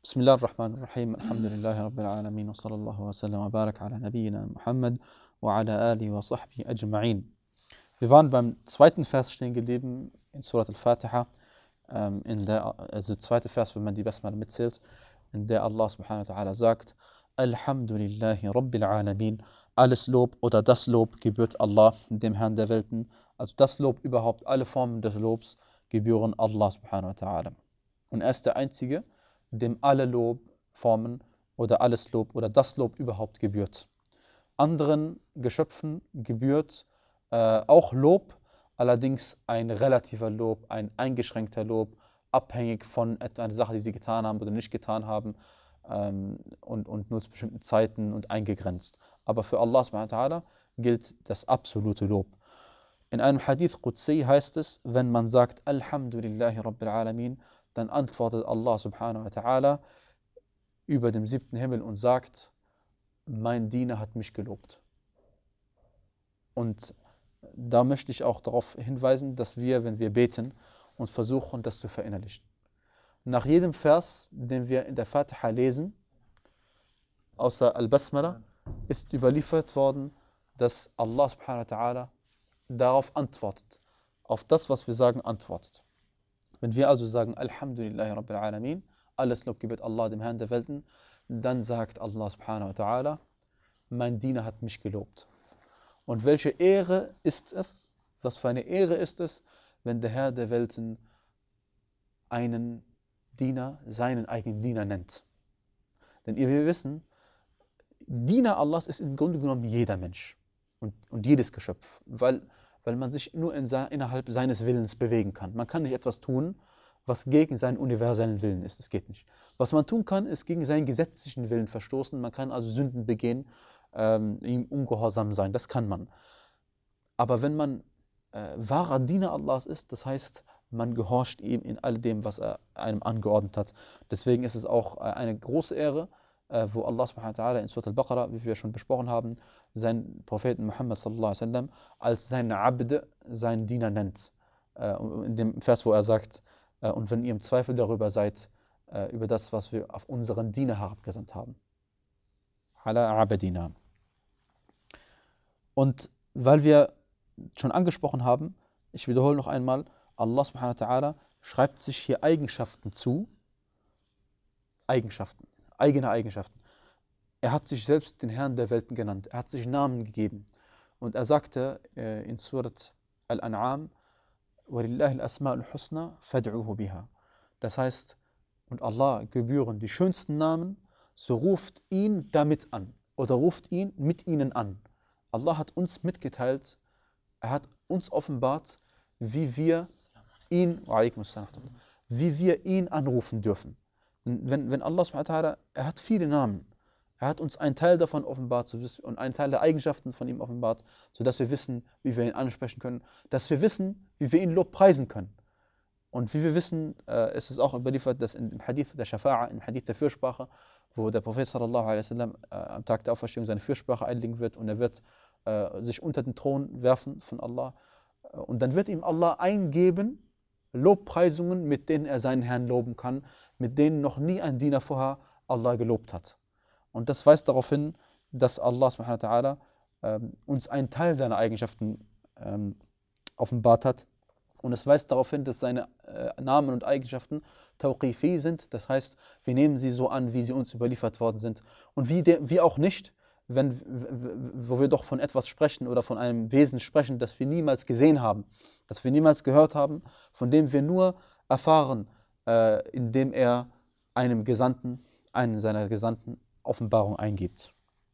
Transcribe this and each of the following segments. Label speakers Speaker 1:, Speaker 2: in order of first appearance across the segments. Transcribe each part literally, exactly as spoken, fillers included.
Speaker 1: بسم الله الرحمن الرحيم الحمد لله رب العالمين وصلى الله وسلم وبارك على نبينا Muhammad وعلى آله وصحبه أجمعين. Wir waren beim zweiten Vers stehen geblieben in Surat al-Fatiha, ähm, in der, also der zweite Vers, wenn man die Basmala mitzählt, in der Allah subhanahu wa ta'ala sagt: Alhamdulillahi Rabbil Alamin. Alles Lob oder das Lob gebührt Allah, dem Herrn der Welten. Also das Lob überhaupt, alle Formen des Lobs gebühren Allah subhanahu wa ta'ala. Und er ist der Einzige, dem alle Lobformen oder alles Lob oder das Lob überhaupt gebührt. Anderen Geschöpfen gebührt äh, auch Lob, allerdings ein relativer Lob, ein eingeschränkter Lob, abhängig von etwa einer Sache, die sie getan haben oder nicht getan haben, ähm, und, und nur zu bestimmten Zeiten und eingegrenzt. Aber für Allah subhanahu wa ta'ala gilt das absolute Lob. In einem Hadith Qudsi heißt es, wenn man sagt Alhamdulillahi Rabbil Alamin, dann antwortet Allah subhanahu wa ta'ala über dem siebten Himmel und sagt: Mein Diener hat mich gelobt. Und da möchte ich auch darauf hinweisen, dass wir, wenn wir beten, uns versuchen, das zu verinnerlichen. Nach jedem Vers, den wir in der Fatiha lesen, außer Al-Basmala, ist überliefert worden, dass Allah subhanahu wa ta'ala darauf antwortet, auf das, was wir sagen, antwortet. Wenn wir also sagen Alhamdulillahi Rabbil Alamin, alles Lob gebührt Allah, dem Herrn der Welten, dann sagt Allah subhanahu wa ta'ala: Mein Diener hat mich gelobt. Und welche Ehre ist es, was für eine Ehre ist es, wenn der Herr der Welten einen Diener, seinen eigenen Diener nennt. Denn wir wissen, Diener Allahs ist im Grunde genommen jeder Mensch und, und jedes Geschöpf, weil, weil man sich nur in, innerhalb seines Willens bewegen kann. Man kann nicht etwas tun, was gegen seinen universellen Willen ist. Das geht nicht. Was man tun kann, ist gegen seinen gesetzlichen Willen verstoßen. Man kann also Sünden begehen, ähm, ihm ungehorsam sein. Das kann man. Aber wenn man äh, wahrer Diener Allahs ist, das heißt, man gehorcht ihm in all dem, was er einem angeordnet hat. Deswegen ist es auch äh, eine große Ehre, äh, wo Allah subhanahu wa ta'ala in Surat al-Baqarah, wie wir schon besprochen haben, seinen Propheten Muhammad sallallahu alaihi wasallam als seinen Abd, seinen Diener nennt. Äh, in dem Vers, wo er sagt: äh, Und wenn ihr im Zweifel darüber seid, äh, über das, was wir auf unseren Diener herabgesandt haben. Ala abadina. Und weil wir schon angesprochen haben, ich wiederhole noch einmal, Allah subhanahu wa ta'ala schreibt sich hier Eigenschaften zu, Eigenschaften, eigene Eigenschaften. Er hat sich selbst den Herrn der Welten genannt, er hat sich Namen gegeben. Und er sagte äh, in Surat Al-An'am: وَلِلَّهِ الْأَسْمَاءُ الْحُسْنَى فَادْعُوهُ بِهَا. Das heißt, und Allah gebühren die schönsten Namen, so ruft ihn damit an oder ruft ihn mit ihnen an. Allah hat uns mitgeteilt, er hat uns offenbart, wie wir ihn, wie wir ihn anrufen dürfen. Wenn, wenn Allah subhanahu wa ta'ala, er hat viele Namen, er hat uns einen Teil davon offenbart und einen Teil der Eigenschaften von ihm offenbart, sodass wir wissen, wie wir ihn ansprechen können, dass wir wissen, wie wir ihn lobpreisen können. Und wie wir wissen, äh, ist es auch überliefert, dass im Hadith der Shafa'a, im Hadith der Fürsprache, wo der Prophet sallallahu alaihi wasallam äh, am Tag der Auferstehung seine Fürsprache einlegen wird und er wird äh, sich unter den Thron werfen von Allah. Und dann wird ihm Allah eingeben, Lobpreisungen, mit denen er seinen Herrn loben kann, mit denen noch nie ein Diener vorher Allah gelobt hat. Und das weist darauf hin, dass Allah subhanahu wa ta'ala ähm, uns einen Teil seiner Eigenschaften ähm, offenbart hat. Und es weist darauf hin, dass seine äh, Namen und Eigenschaften tawqifi sind. Das heißt, wir nehmen sie so an, wie sie uns überliefert worden sind. Und wie, de, wie auch nicht, wenn, wo wir doch von etwas sprechen oder von einem Wesen sprechen, das wir niemals gesehen haben, das wir niemals gehört haben, von dem wir nur erfahren, äh, indem er einem Gesandten, einen seiner Gesandten Offenbarung eingibt.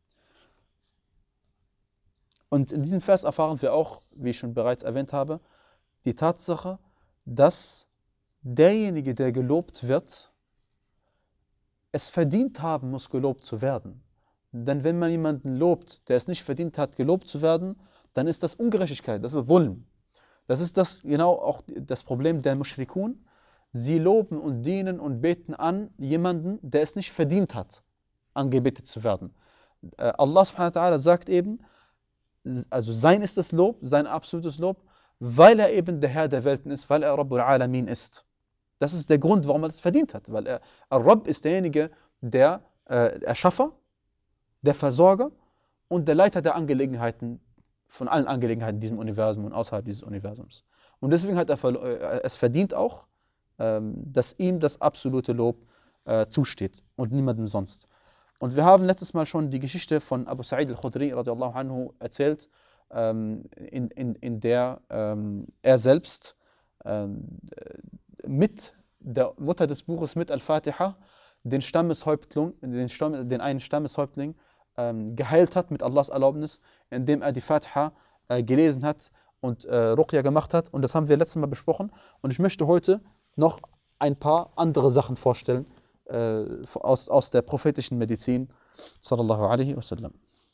Speaker 1: Und in diesem Vers erfahren wir auch, wie ich schon bereits erwähnt habe, die Tatsache, dass derjenige, der gelobt wird, es verdient haben muss, gelobt zu werden. Denn wenn man jemanden lobt, der es nicht verdient hat, gelobt zu werden, dann ist das Ungerechtigkeit, das ist Dhulm. Das ist das genau auch das Problem der Mushrikun. Sie loben und dienen und beten an jemanden, der es nicht verdient hat, angebetet zu werden. Allah subhanahu wa ta'ala sagt eben, also sein ist das Lob, sein absolutes Lob, weil er eben der Herr der Welten ist, weil er Rabbul Alamin ist. Das ist der Grund, warum er das verdient hat. Weil er, Ar-Rabb ist derjenige, der äh, Erschaffer, der Versorger und der Leiter der Angelegenheiten, von allen Angelegenheiten in diesem Universum und außerhalb dieses Universums. Und deswegen hat er äh, es verdient auch, ähm, dass ihm das absolute Lob äh, zusteht und niemandem sonst. Und wir haben letztes Mal schon die Geschichte von Abu Sa'id al-Khudri radiallahu anhu erzählt, ähm, in, in, in der ähm, er selbst ähm, mit der Mutter des Buches, mit Al-Fatiha, den Stammeshäuptling, den, Stamm, den einen Stammeshäuptling ähm, geheilt hat mit Allahs Erlaubnis, indem er die Fatiha äh, gelesen hat und äh, Ruqya gemacht hat. Und das haben wir letztes Mal besprochen. Und ich möchte heute noch ein paar andere Sachen vorstellen, äh, aus, aus der prophetischen Medizin, sallallahu alaihi wasallam.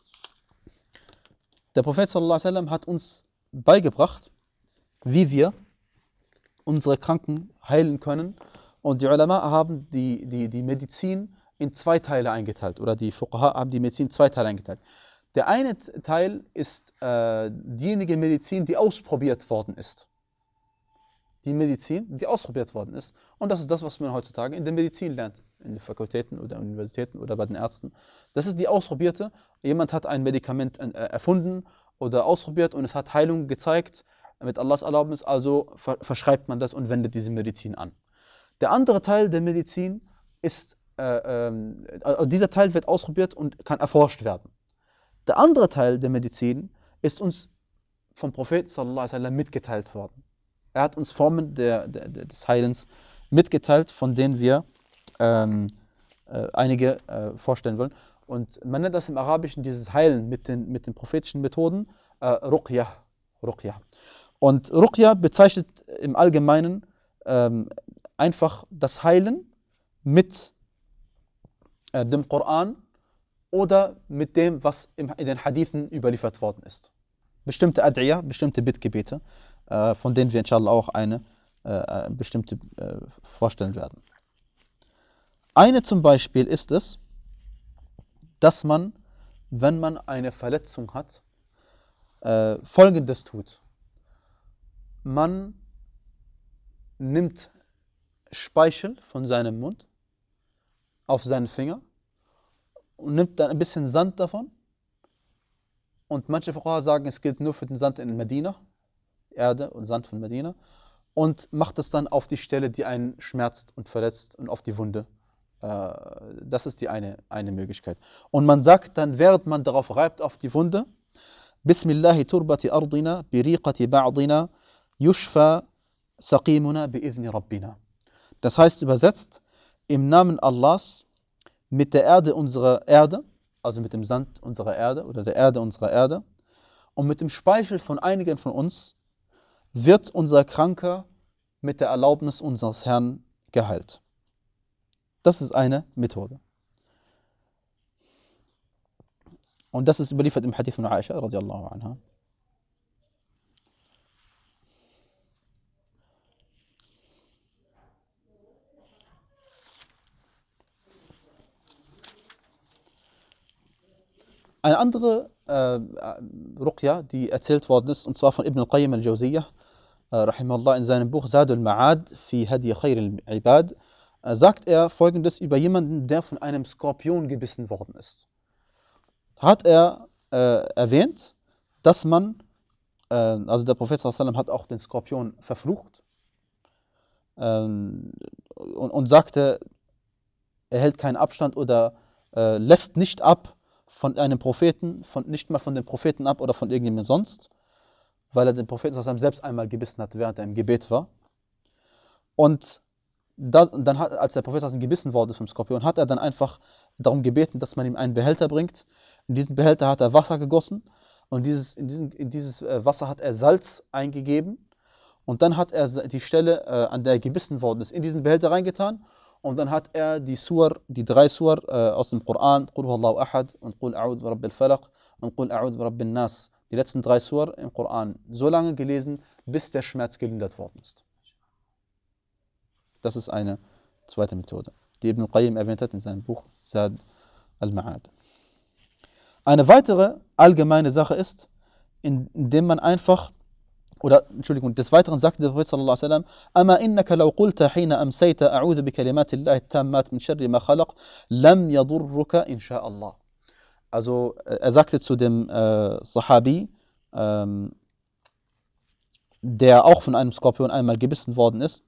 Speaker 1: Der Prophet sallallahu alaihi wasallam hat uns beigebracht, wie wir unsere Kranken heilen können. Und die Ulama haben die, die, die Medizin in zwei Teile eingeteilt, oder die Fuqaha haben die Medizin in zwei Teile eingeteilt. Der eine Teil ist äh, diejenige Medizin, die ausprobiert worden ist. Die Medizin, die ausprobiert worden ist. Und das ist das, was man heutzutage in der Medizin lernt, in den Fakultäten oder Universitäten oder bei den Ärzten. Das ist die ausprobierte. Jemand hat ein Medikament erfunden oder ausprobiert und es hat Heilung gezeigt mit Allahs Erlaubnis, also verschreibt man das und wendet diese Medizin an. Der andere Teil der Medizin ist, äh, äh, dieser Teil wird ausprobiert und kann erforscht werden. Der andere Teil der Medizin ist uns vom Propheten sallallahu alaihi wasallam mitgeteilt worden. Er hat uns Formen der, der, des Heilens mitgeteilt, von denen wir ähm, äh, einige äh, vorstellen wollen. Und man nennt das im Arabischen dieses Heilen mit den, mit den prophetischen Methoden äh, Ruqya. Ruqya. Und Ruqya bezeichnet im Allgemeinen ähm, einfach das Heilen mit äh, dem Koran oder mit dem, was im, in den Hadithen überliefert worden ist. Bestimmte Ad'iyah, bestimmte Bittgebete, äh, von denen wir inshallah auch eine äh, bestimmte äh, vorstellen werden. Eine zum Beispiel ist es, dass man, wenn man eine Verletzung hat, äh, Folgendes tut. Man nimmt Speichel von seinem Mund auf seinen Finger und nimmt dann ein bisschen Sand davon. Und manche Fuqaha sagen, es gilt nur für den Sand in Medina, Erde und Sand von Medina, und macht es dann auf die Stelle, die einen schmerzt und verletzt, und auf die Wunde. Das ist die eine, eine Möglichkeit. Und man sagt dann, während man darauf reibt auf die Wunde, Bismillahi turbati ardina, biriqati ba'dina, yushfa saqimuna bi'idhni rabbina. Das heißt übersetzt, im Namen Allahs, mit der Erde unserer Erde, also mit dem Sand unserer Erde oder der Erde unserer Erde, und mit dem Speichel von einigen von uns, wird unser Kranker mit der Erlaubnis unseres Herrn geheilt. Das ist eine Methode. Und das ist überliefert im Hadith von Aisha radiallahu anha. Eine andere äh, Ruqya, die erzählt worden ist, und zwar von Ibn al-Qayyim al-Jawziyyah, äh, rahimahullah, in seinem Buch Zadul Ma'ad fi Hadi Khair al-Ibad, äh, sagt er Folgendes über jemanden, der von einem Skorpion gebissen worden ist. Hat er äh, erwähnt, dass man, äh, also der Prophet sallallahu alaihi wasallam hat auch den Skorpion verflucht ähm, und, und sagte, er hält keinen Abstand oder äh, lässt nicht ab von einem Propheten, von, nicht mal von dem Propheten ab oder von irgendjemandem sonst, weil er den Propheten sallallahu alaihi wasallam selbst einmal gebissen hat, während er im Gebet war. Und das, dann hat, als der Prophet sallallahu alaihi wasallam gebissen wurde vom Skorpion, hat er dann einfach darum gebeten, dass man ihm einen Behälter bringt. In diesen Behälter hat er Wasser gegossen und dieses, in, diesen, in dieses Wasser hat er Salz eingegeben und dann hat er die Stelle, äh, an der er gebissen worden ist, in diesen Behälter reingetan und dann hat er die Sur, die drei Sur äh, aus dem Koran, Qul huwallahu ahad und Qul a'udhu bi rabbil falaq und Qul a'udhu bi rabbin nas, die letzten drei Sur im Koran, so lange gelesen, bis der Schmerz gelindert worden ist. Das ist eine zweite Methode, die Ibn al-Qayyim erwähnt hat in seinem Buch Zad al-Ma'ad. Eine weitere allgemeine Sache ist, indem man einfach Oder, Entschuldigung, des Weiteren sagte der Prophet sallallahu alaihi wasallam, Ama innaka law qulta hina amsayta a'udhu bi kalimati Allahi tammat min sharri ma khalaq, lam yadurruka insha'Allah. Also, er sagte zu dem äh, Sahabi, ähm, der auch von einem Skorpion einmal gebissen worden ist,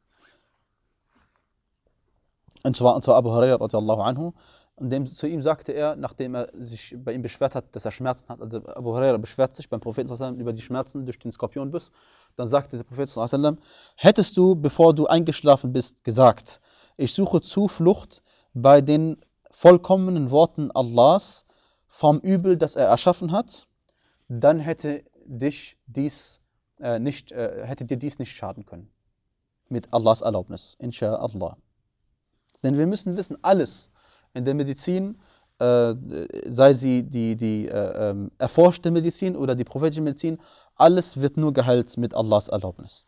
Speaker 1: und zwar, und zwar Abu Hurairah radiallahu anhu, und dem, zu ihm sagte er, nachdem er sich bei ihm beschwert hat, dass er Schmerzen hat, also Abu Hurairah beschwert sich beim Propheten sallallahu alaihi wasallam über die Schmerzen durch den Skorpionbiss, dann sagte der Prophet sallallahu alaihi wasallam, hättest du, bevor du eingeschlafen bist, gesagt, ich suche Zuflucht bei den vollkommenen Worten Allahs vom Übel, das er erschaffen hat, dann hätte dich dies äh, nicht, äh, hätte dir dies nicht schaden können. Mit Allahs Erlaubnis, inshallah. Denn wir müssen wissen, alles in der Medizin, äh, sei sie die, die äh, äh, erforschte Medizin oder die prophetische Medizin, alles wird nur geheilt mit Allahs Erlaubnis.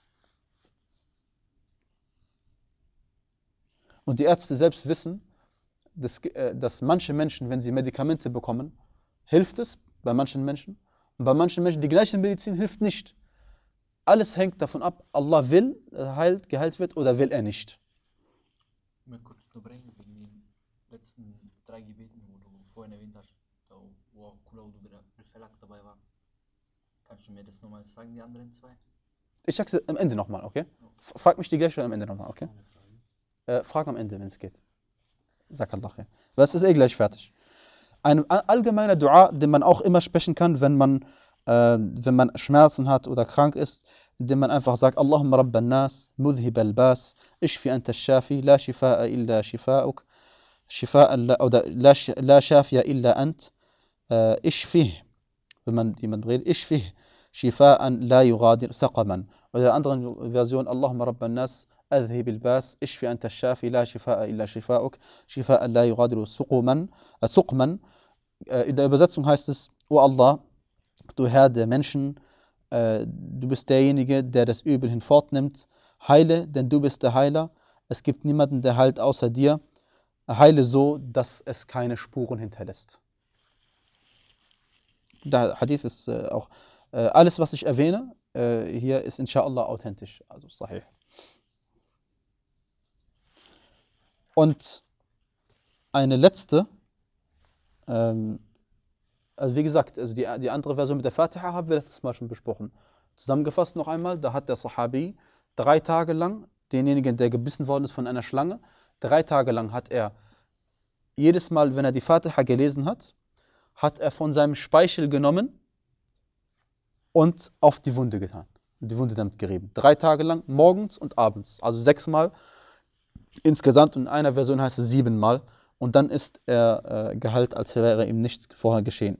Speaker 1: Und die Ärzte selbst wissen, dass, äh, dass manche Menschen, wenn sie Medikamente bekommen, hilft es bei manchen Menschen. Und bei manchen Menschen die gleiche Medizin hilft nicht. Alles hängt davon ab, Allah will, dass heilt, geheilt wird oder will er nicht.
Speaker 2: Mir kurz unterbrechen wegen den letzten drei Gebeten, wo du vorhin erwähnt hast, wo auch Kula Falaq dabei war. Kannst du mir das nochmal sagen, die anderen zwei?
Speaker 1: Ich sag's am Ende nochmal, okay? Frag mich die gleiche am Ende nochmal, okay? Äh, frag am Ende, wenn es geht. Sag Allah, ja. Das ist eh gleich fertig. Ein allgemeiner Dua, den man auch immer sprechen kann, wenn man, äh, wenn man Schmerzen hat oder krank ist, indem man einfach sagt, Allahumma Rabban Nas, Mudhib al-Bas, Ishfi anta al-Shafi, la shifa'a illa shifa'uk, shifa'an la, oder la, la shafiya illa ant, äh, Ishfih, wenn man jemand redet, Ishfih, shifa'an la yughadir saqaman. Oder in der anderen Version, Allahumma Rabban Nas, أذهب الباس اشفي أنت الشافي لا شفاء إلا شفاؤك شفاء لا يغادر سقما سقما. In der Übersetzung heißt es, O Allah, du Herr der Menschen, äh, du bist derjenige, der das Übel hinfortnimmt. Heile, denn du bist der Heiler. Es gibt niemanden, der heilt außer dir. Heile so, dass es keine Spuren hinterlässt. Der Hadith ist äh, auch, äh, alles was ich erwähne, äh, hier ist inshallah authentisch, also sahih. Und eine letzte, ähm, also wie gesagt, also die, die andere Version mit der Fatiha haben wir letztes Mal schon besprochen. Zusammengefasst noch einmal, da hat der Sahabi drei Tage lang, denjenigen, der gebissen worden ist von einer Schlange, drei Tage lang hat er, jedes Mal, wenn er die Fatiha gelesen hat, hat er von seinem Speichel genommen und auf die Wunde getan. Die Wunde damit gerieben. Drei Tage lang, morgens und abends, also sechsmal. Insgesamt, in einer Version heißt es siebenmal, und dann ist er äh, geheilt, als wäre ihm nichts vorher geschehen.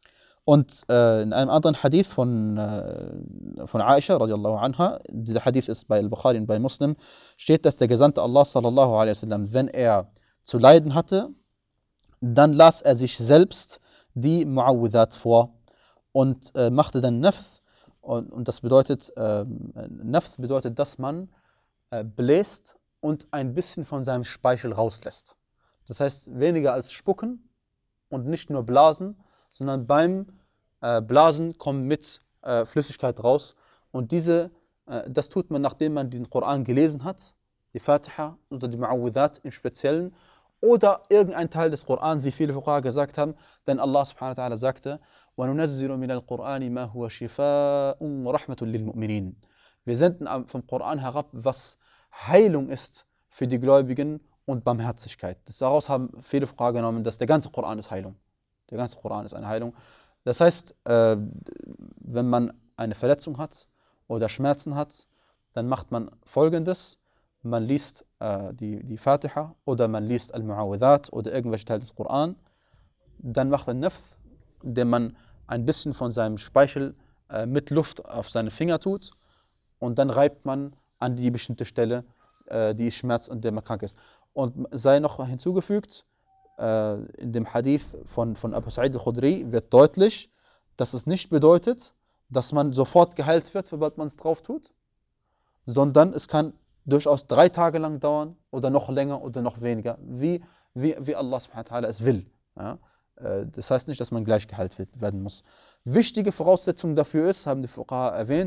Speaker 1: Und äh, in einem anderen Hadith von, äh, von Aisha radiallahu anha, dieser Hadith ist bei Al-Bukhari und bei Muslim, steht, dass der Gesandte Allah sallallahu alaihi wasallam, wenn er zu leiden hatte, dann las er sich selbst die Mu'awwidhat vor und äh, machte dann Nafth, und, und das bedeutet, äh, Nafth bedeutet, dass man äh, bläst und ein bisschen von seinem Speichel rauslässt. Das heißt, weniger als spucken und nicht nur blasen, sondern beim äh, Blasen kommt mit äh, Flüssigkeit raus. Und diese, äh, das tut man, nachdem man den Koran gelesen hat, die Fatiha oder die Mu'awwidhat im Speziellen, oder irgendein Teil des Koran, wie viele Fuqaha gesagt haben, denn Allah subhanahu wa ta'ala sagte, وَنُنَزِّلُ مِنَ الْقُرْآنِ مَا هُوَ شِفَاءٌ وَرَحْمَةٌ لِلْمُؤْمِنِينَ. Wir senden vom Koran herab, was Heilung ist für die Gläubigen und Barmherzigkeit. Daraus haben viele Fragen genommen, dass der ganze Koran ist Heilung. Der ganze Koran ist eine Heilung. Das heißt, äh, wenn man eine Verletzung hat oder Schmerzen hat, dann macht man Folgendes. Man liest äh, die, die Fatiha oder man liest Al-Mu'awwidhat oder irgendwelche Teile des Koran. Dann macht man Nafth, indem man ein bisschen von seinem Speichel äh, mit Luft auf seine Finger tut, und dann reibt man an die bestimmte Stelle, äh, die schmerzt und der man krank ist. Und sei noch hinzugefügt, äh, in dem Hadith von, von Abu Sa'id al-Khudri wird deutlich, dass es nicht bedeutet, dass man sofort geheilt wird, sobald man es drauf tut, sondern es kann durchaus drei Tage lang dauern oder noch länger oder noch weniger, wie, wie, wie Allah subhanahu wa ta'ala es will. Ja? Äh, das heißt nicht, dass man gleich geheilt wird, werden muss. Wichtige Voraussetzung dafür ist, haben die Fuqaha erwähnt,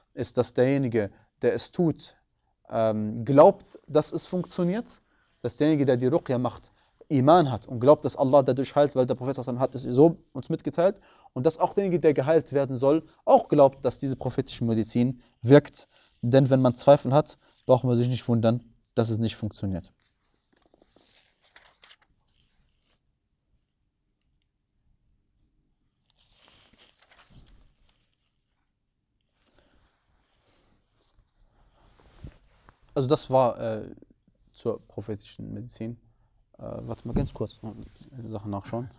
Speaker 1: ist, dass derjenige, der es tut, ähm, glaubt, dass es funktioniert, dass derjenige, der die Ruqya macht, Iman hat und glaubt, dass Allah dadurch heilt, weil der Prophet hat es so uns mitgeteilt, und dass auch derjenige, der geheilt werden soll, auch glaubt, dass diese prophetische Medizin wirkt. Denn wenn man Zweifel hat, braucht man sich nicht wundern, dass es nicht funktioniert. Also das war äh, zur prophetischen Medizin. Äh, warte mal ganz kurz, noch eine Sache nachschauen.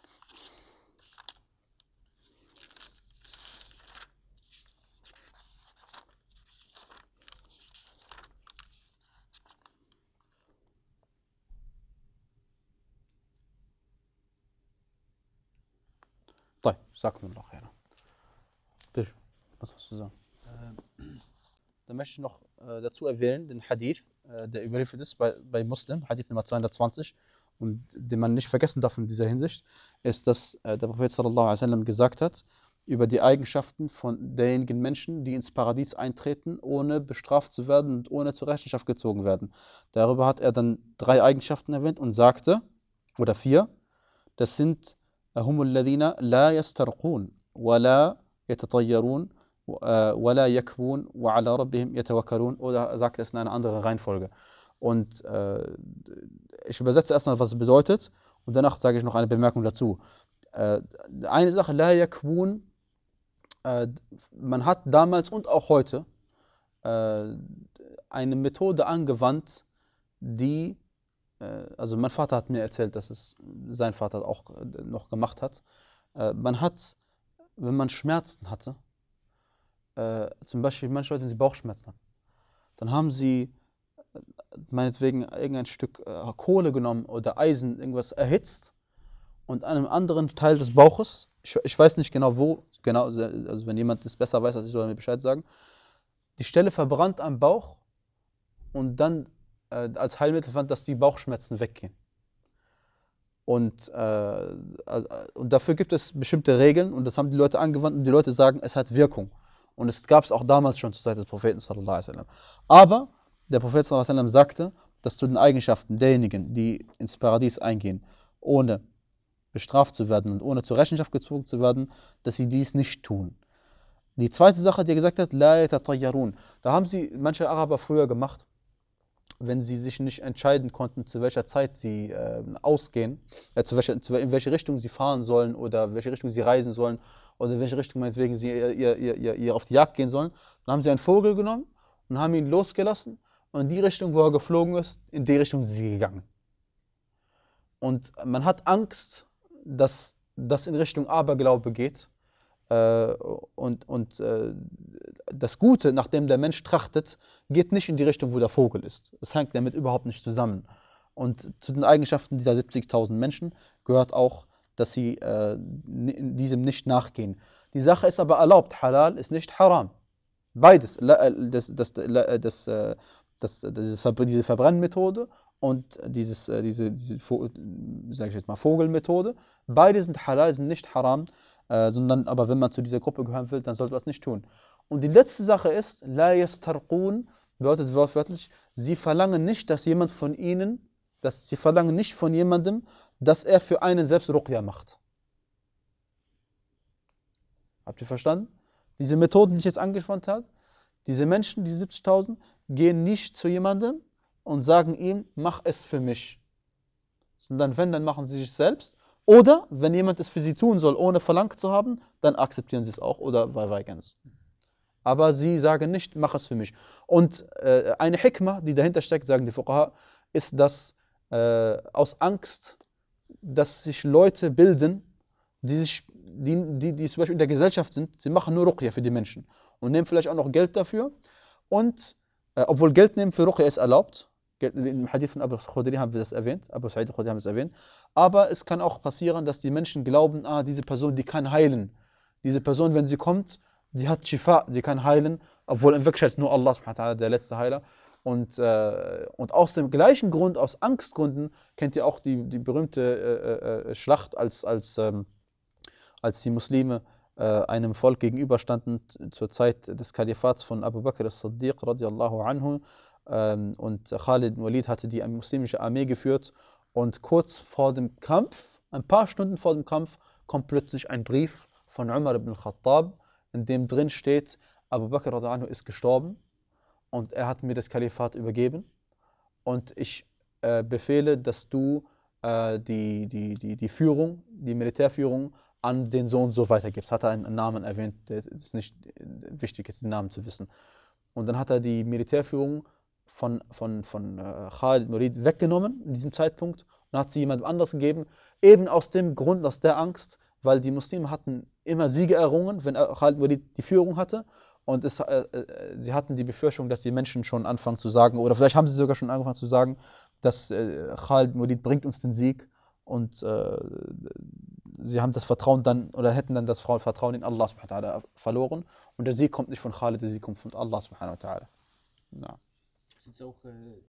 Speaker 1: طيب, sag mir noch, ja. Bitte, was hast du sagen? Ähm, Da möchte ich noch äh, dazu erwähnen, den Hadith, äh, der überliefert ist bei, bei Muslim, Hadith Nummer zweihundertzwanzig, und den man nicht vergessen darf in dieser Hinsicht, ist, dass äh, der Prophet sallallahu alaihi wasallam gesagt hat, über die Eigenschaften von derjenigen Menschen, die ins Paradies eintreten, ohne bestraft zu werden und ohne zur Rechenschaft gezogen werden. Darüber hat er dann drei Eigenschaften erwähnt und sagte, oder vier, das sind humul ladina la yastarqun wa la yatatayyarun وَلَا يَكْوُونَ وَعَلَى رَبِّهِمْ يَتَوَكَّلُونَ, oder sagt es in einer anderen Reihenfolge. Und äh, ich übersetze erstmal, was es bedeutet, und danach sage ich noch eine Bemerkung dazu. Äh, eine Sache, لَا يَكْوُونَ, äh, man hat damals und auch heute äh, eine Methode angewandt, die, äh, also mein Vater hat mir erzählt, dass es sein Vater auch noch gemacht hat. Äh, man hat, wenn man Schmerzen hatte, Äh, zum Beispiel manche Leute, die Bauchschmerzen haben, dann haben sie äh, meinetwegen irgendein Stück äh, Kohle genommen oder Eisen, irgendwas erhitzt, und an einem anderen Teil des Bauches, ich, ich weiß nicht genau wo, genau, also wenn jemand das besser weiß, als ich, soll mir Bescheid sagen, die Stelle verbrannt am Bauch und dann äh, als Heilmittel fand, dass die Bauchschmerzen weggehen. Und, äh, und dafür gibt es bestimmte Regeln, und das haben die Leute angewandt, und die Leute sagen, es hat Wirkung. Und es gab es auch damals schon zur Zeit des Propheten sallallahu alaihi wasallam. Aber der Prophet sallallahu alaihi wasallam sagte, dass zu den Eigenschaften derjenigen, die ins Paradies eingehen, ohne bestraft zu werden und ohne zur Rechenschaft gezogen zu werden, dass sie dies nicht tun. Die zweite Sache, die er gesagt hat, la yatatayyarun. Da haben sie manche Araber früher gemacht, wenn sie sich nicht entscheiden konnten, zu welcher Zeit sie äh, ausgehen, äh, zu welcher, zu, in welche Richtung sie fahren sollen oder in welche Richtung sie reisen sollen oder in welche Richtung meinetwegen sie ihr, ihr, ihr, ihr auf die Jagd gehen sollen, dann haben sie einen Vogel genommen und haben ihn losgelassen, und in die Richtung, wo er geflogen ist, in die Richtung sind sie gegangen. Und man hat Angst, dass das in Richtung Aberglaube geht. Und, und äh, das Gute, nach dem der Mensch trachtet, geht nicht in die Richtung, wo der Vogel ist. Es hängt damit überhaupt nicht zusammen. Und zu den Eigenschaften dieser siebzigtausend Menschen gehört auch, dass sie äh, diesem nicht nachgehen. Die Sache ist aber erlaubt. Halal ist nicht haram. Beides. Das, das, das, das, das, das, diese Verbrennmethode und dieses, diese, diese sag ich jetzt mal, Vogelmethode, beide sind halal, sind nicht haram. Äh, sondern aber wenn man zu dieser Gruppe gehören will, dann sollte man es nicht tun. Und die letzte Sache ist, la yastarqun, bedeutet wortwörtlich, sie verlangen nicht, dass jemand von ihnen, dass sie verlangen nicht von jemandem, dass er für einen selbst Ruqya macht. Habt ihr verstanden? Diese Methoden, die ich jetzt angespannt habe, diese Menschen, die siebzigtausend, gehen nicht zu jemandem und sagen ihm, mach es für mich. Sondern wenn, dann machen sie sich selbst. Oder, wenn jemand es für sie tun soll, ohne verlangt zu haben, dann akzeptieren sie es auch oder weigern es. Aber sie sagen nicht, mach es für mich. Und äh, eine Hikmah, die dahinter steckt, sagen die Fuqaha, ist, dass äh, aus Angst, dass sich Leute bilden, die, sich, die, die, die zum Beispiel in der Gesellschaft sind, sie machen nur Ruqya für die Menschen und nehmen vielleicht auch noch Geld dafür. Und, äh, obwohl Geld nehmen für Ruqya ist erlaubt, im Hadith von Abu Khudri haben wir das erwähnt, Abu Sa'id al-Khudri haben wir das erwähnt, aber es kann auch passieren, dass die Menschen glauben, ah, diese Person, die kann heilen. Diese Person, wenn sie kommt, die hat Shifa, die kann heilen, obwohl in Wirklichkeit nur Allah subhanahu wa ta'ala der letzte Heiler. Und, äh, und aus dem gleichen Grund, aus Angstgründen, kennt ihr auch die, die berühmte äh, äh, Schlacht, als, als, ähm, als die Muslime äh, einem Volk gegenüberstanden zur Zeit des Kalifats von Abu Bakr as-Siddiq radiallahu anhu. Ähm, und Khalid ibn Walid hatte die muslimische Armee geführt. Und kurz vor dem Kampf, ein paar Stunden vor dem Kampf, kommt plötzlich ein Brief von Umar ibn al-Khattab, in dem drin steht, Abu Bakr radiallahu anhu ist gestorben und er hat mir das Kalifat übergeben. Und ich äh, befehle, dass du äh, die, die, die, die Führung, die Militärführung an den Sohn so weitergibst. Hat er einen Namen erwähnt, der ist nicht wichtig ist, den Namen zu wissen. Und dann hat er die Militärführung von, von, von äh, Khalid ibn Walid weggenommen in diesem Zeitpunkt und hat sie jemandem anders gegeben, eben aus dem Grund, aus der Angst, weil die Muslime hatten immer Siege errungen, wenn Khalid ibn Walid die Führung hatte. Und es, äh, äh, sie hatten die Befürchtung, dass die Menschen schon anfangen zu sagen, oder vielleicht haben sie sogar schon angefangen zu sagen, dass äh, Khalid ibn Walid bringt uns den Sieg. Und äh, sie haben das Vertrauen dann, oder hätten dann das Vertrauen in Allah subhanahu wa ta'ala verloren. Und der Sieg kommt nicht von Khalid, der Sieg kommt von Allah subhanahu wa ta'ala. Ja.
Speaker 2: Es ist jetzt auch äh,